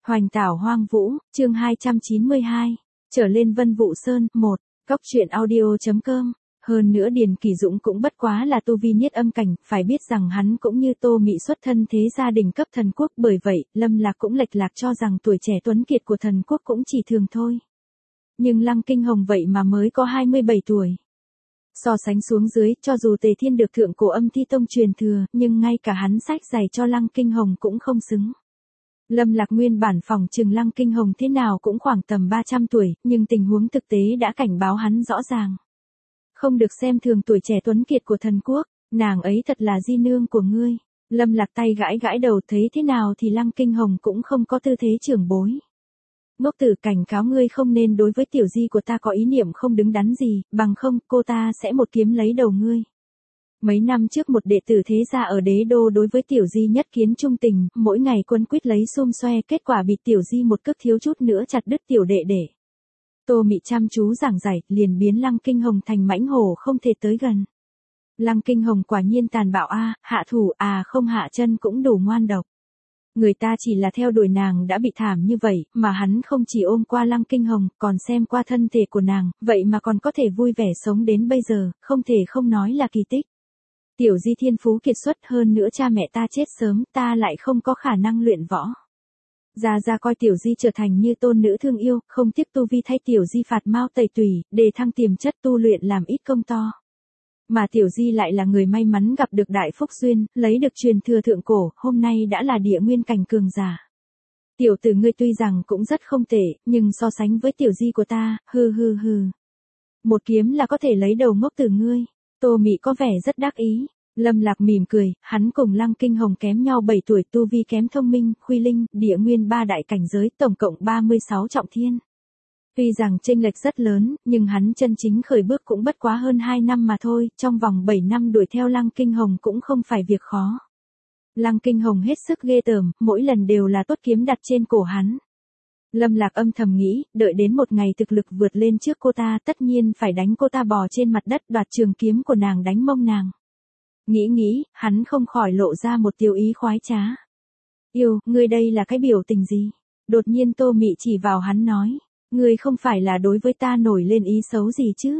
Hoành tảo hoang vũ, chương 292. Trở lên Vân Vũ Sơn, 1. Cóc truyện audio.com. Hơn nữa Điền Kỳ Dũng cũng bất quá là tu vi niết âm cảnh, phải biết rằng hắn cũng như Tô Mị xuất thân thế gia đình cấp thần quốc, bởi vậy, Lâm Lạc cũng lệch lạc cho rằng tuổi trẻ tuấn kiệt của thần quốc cũng chỉ thường thôi. Nhưng Lăng Kinh Hồng vậy mà mới có 27 tuổi. So sánh xuống dưới, cho dù Tề Thiên được thượng cổ Âm Thi Tông truyền thừa, nhưng ngay cả hắn sách giày cho Lăng Kinh Hồng cũng không xứng. Lâm Lạc nguyên bản phòng trừng Lăng Kinh Hồng thế nào cũng khoảng tầm 300 tuổi, nhưng tình huống thực tế đã cảnh báo hắn rõ ràng. Không được xem thường tuổi trẻ tuấn kiệt của thần quốc, nàng ấy thật là di nương của ngươi. Lâm Lạc tay gãi gãi đầu, thấy thế nào thì Lăng Kinh Hồng cũng không có tư thế trưởng bối. Ngốc tử, cảnh cáo ngươi không nên đối với tiểu di của ta có ý niệm không đứng đắn gì, bằng không cô ta sẽ một kiếm lấy đầu ngươi. Mấy năm trước một đệ tử thế gia ở đế đô đối với tiểu di nhất kiến trung tình, mỗi ngày quấn quýt lấy xum xoe, kết quả bị tiểu di một cước thiếu chút nữa chặt đứt tiểu đệ đệ. Tô Mị chăm chú giảng giải, liền biến Lăng Kinh Hồng thành mãnh hổ không thể tới gần. Lăng Kinh Hồng quả nhiên tàn bạo hạ thủ không hạ chân cũng đủ ngoan độc. Người ta chỉ là theo đuổi nàng đã bị thảm như vậy, mà hắn không chỉ ôm qua Lăng Kinh Hồng, còn xem qua thân thể của nàng, vậy mà còn có thể vui vẻ sống đến bây giờ, không thể không nói là kỳ tích. Tiểu di thiên phú kiệt xuất, hơn nữa cha mẹ ta chết sớm, ta lại không có khả năng luyện võ. Gia coi tiểu di trở thành như tôn nữ thương yêu, không tiếc tu vi thay tiểu di phạt mao tẩy tùy, đề thăng tiềm chất tu luyện làm ít công to. Mà tiểu di lại là người may mắn gặp được đại phúc duyên, lấy được truyền thừa thượng cổ, hôm nay đã là địa nguyên cảnh cường giả. Tiểu tử ngươi tuy rằng cũng rất không tệ, nhưng so sánh với tiểu di của ta, hừ. Một kiếm là có thể lấy đầu ngốc tử ngươi. Tô Mị có vẻ rất đắc ý. Lâm Lạc mỉm cười, hắn cùng Lăng Kinh Hồng kém nhau 7 tuổi, tu vi kém thông minh, khuy linh, địa nguyên 3 đại cảnh giới, tổng cộng 36 trọng thiên. Tuy rằng chênh lệch rất lớn, nhưng hắn chân chính khởi bước cũng bất quá hơn 2 năm mà thôi, trong vòng 7 năm đuổi theo Lăng Kinh Hồng cũng không phải việc khó. Lăng Kinh Hồng hết sức ghê tởm, mỗi lần đều là tốt kiếm đặt trên cổ hắn. Lâm Lạc âm thầm nghĩ, đợi đến một ngày thực lực vượt lên trước cô ta, tất nhiên phải đánh cô ta bò trên mặt đất, đoạt trường kiếm của nàng đánh mông nàng. Nghĩ, hắn không khỏi lộ ra một tiêu ý khoái trá. Yêu, ngươi đây là cái biểu tình gì? Đột nhiên Tô Mị chỉ vào hắn nói, ngươi không phải là đối với ta nổi lên ý xấu gì chứ?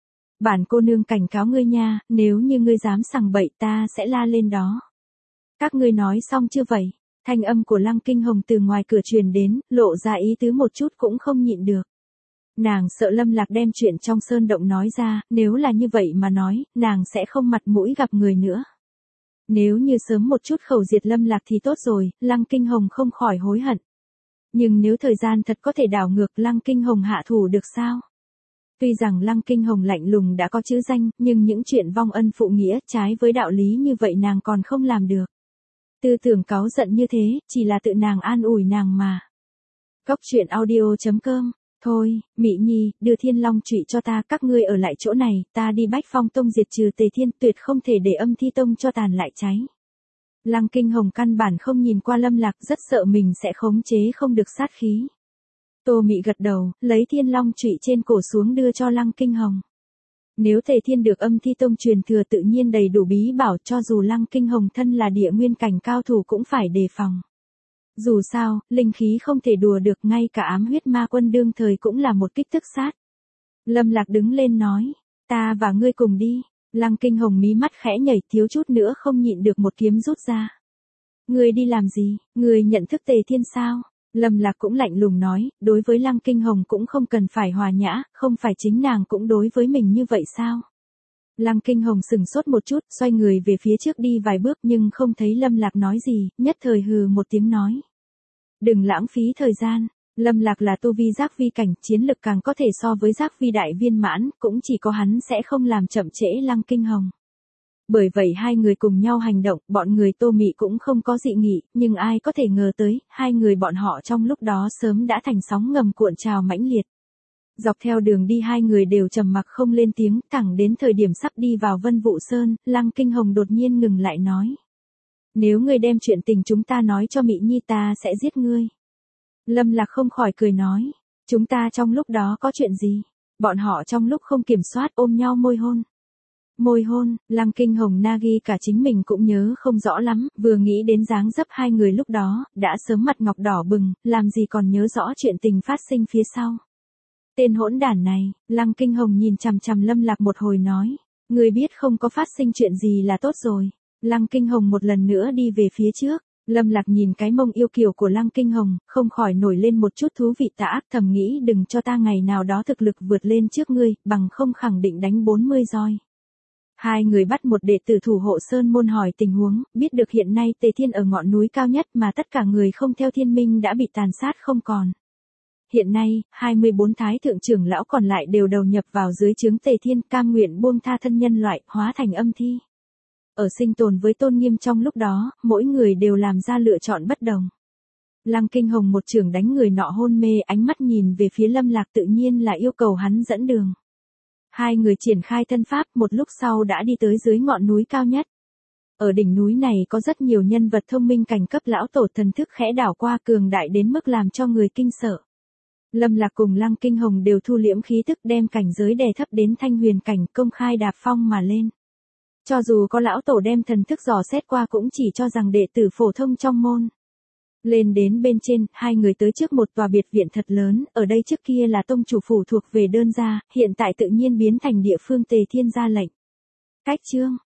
Bản cô nương cảnh cáo ngươi nha, nếu như ngươi dám sằng bậy ta sẽ la lên đó. Các ngươi nói xong chưa vậy? Thanh âm của Lăng Kinh Hồng từ ngoài cửa truyền đến, lộ ra ý tứ một chút cũng không nhịn được. Nàng sợ Lâm Lạc đem chuyện trong sơn động nói ra, nếu là như vậy mà nói, nàng sẽ không mặt mũi gặp người nữa. Nếu như sớm một chút khẩu diệt Lâm Lạc thì tốt rồi, Lăng Kinh Hồng không khỏi hối hận. Nhưng nếu thời gian thật có thể đảo ngược, Lăng Kinh Hồng hạ thủ được sao? Tuy rằng Lăng Kinh Hồng lạnh lùng đã có chữ danh, nhưng những chuyện vong ân phụ nghĩa, trái với đạo lý như vậy nàng còn không làm được. Tư tưởng cáu giận như thế, chỉ là tự nàng an ủi nàng mà. Cóc truyện audio.com. Thôi, Mị Nhi, đưa Thiên Long Trụy cho ta, các ngươi ở lại chỗ này, ta đi Bách Phong Tông diệt trừ Tề Thiên, tuyệt không thể để Âm Thi Tông cho tàn lại cháy. Lăng Kinh Hồng căn bản không nhìn qua Lâm Lạc, rất sợ mình sẽ khống chế không được sát khí. Tô Mị gật đầu, lấy Thiên Long Trụy trên cổ xuống đưa cho Lăng Kinh Hồng. Nếu Tề Thiên được Âm Thi Tông truyền thừa tự nhiên đầy đủ bí bảo, cho dù Lăng Kinh Hồng thân là địa nguyên cảnh cao thủ cũng phải đề phòng. Dù sao, linh khí không thể đùa được, ngay cả ám huyết ma quân đương thời cũng là một kích thức sát. Lâm Lạc đứng lên nói, ta và ngươi cùng đi. Lăng Kinh Hồng mí mắt khẽ nhảy, thiếu chút nữa không nhịn được một kiếm rút ra. Ngươi đi làm gì, ngươi nhận thức Tề Thiên sao? Lâm Lạc cũng lạnh lùng nói, đối với Lăng Kinh Hồng cũng không cần phải hòa nhã, không phải chính nàng cũng đối với mình như vậy sao? Lăng Kinh Hồng sừng sốt một chút, xoay người về phía trước đi vài bước nhưng không thấy Lâm Lạc nói gì, nhất thời hừ một tiếng nói. Đừng lãng phí thời gian, Lâm Lạc là tu vi giác vi cảnh, chiến lực càng có thể so với giác vi đại viên mãn, cũng chỉ có hắn sẽ không làm chậm trễ Lăng Kinh Hồng. Bởi vậy hai người cùng nhau hành động, bọn người Tô Mị cũng không có dị nghị, nhưng ai có thể ngờ tới, hai người bọn họ trong lúc đó sớm đã thành sóng ngầm cuộn trào mãnh liệt. Dọc theo đường đi hai người đều trầm mặc không lên tiếng, thẳng đến thời điểm sắp đi vào Vân Vũ Sơn, Lăng Kinh Hồng đột nhiên ngừng lại nói. Nếu ngươi đem chuyện tình chúng ta nói cho Mị Nhi ta sẽ giết ngươi. Lâm Lạc không khỏi cười nói, chúng ta trong lúc đó có chuyện gì? Bọn họ trong lúc không kiểm soát ôm nhau môi hôn. Môi hôn, Lăng Kinh Hồng Nagi cả chính mình cũng nhớ không rõ lắm, vừa nghĩ đến dáng dấp hai người lúc đó, đã sớm mặt ngọc đỏ bừng, làm gì còn nhớ rõ chuyện tình phát sinh phía sau. Tên hỗn đản này, Lăng Kinh Hồng nhìn chằm chằm Lâm Lạc một hồi nói, người biết không có phát sinh chuyện gì là tốt rồi. Lăng Kinh Hồng một lần nữa đi về phía trước. Lâm Lạc nhìn cái mông yêu kiều của Lăng Kinh Hồng, không khỏi nổi lên một chút thú vị tà ác, thầm nghĩ đừng cho ta ngày nào đó thực lực vượt lên trước ngươi, bằng không khẳng định đánh 40 roi. Hai người bắt một đệ tử thủ hộ sơn môn hỏi tình huống, biết được hiện nay Tề Thiên ở ngọn núi cao nhất mà tất cả người không theo thiên minh đã bị tàn sát không còn. Hiện nay, 24 thái thượng trưởng lão còn lại đều đầu nhập vào dưới trướng Tề Thiên, cam nguyện buông tha thân nhân loại, hóa thành âm thi. Ở sinh tồn với tôn nghiêm trong lúc đó, mỗi người đều làm ra lựa chọn bất đồng. Lăng Kinh Hồng một chưởng đánh người nọ hôn mê, ánh mắt nhìn về phía Lâm Lạc tự nhiên là yêu cầu hắn dẫn đường. Hai người triển khai thân pháp, một lúc sau đã đi tới dưới ngọn núi cao nhất. Ở đỉnh núi này có rất nhiều nhân vật thông minh cảnh cấp lão tổ, thần thức khẽ đảo qua cường đại đến mức làm cho người kinh sợ. Lâm Lạc cùng Lăng Kinh Hồng đều thu liễm khí tức, đem cảnh giới đè thấp đến thanh huyền cảnh, công khai đạp phong mà lên. Cho dù có lão tổ đem thần thức dò xét qua cũng chỉ cho rằng đệ tử phổ thông trong môn. Lên đến bên trên, hai người tới trước một tòa biệt viện thật lớn, ở đây trước kia là tông chủ phủ thuộc về đơn gia, hiện tại tự nhiên biến thành địa phương Tề Thiên ra lệnh. Cách chương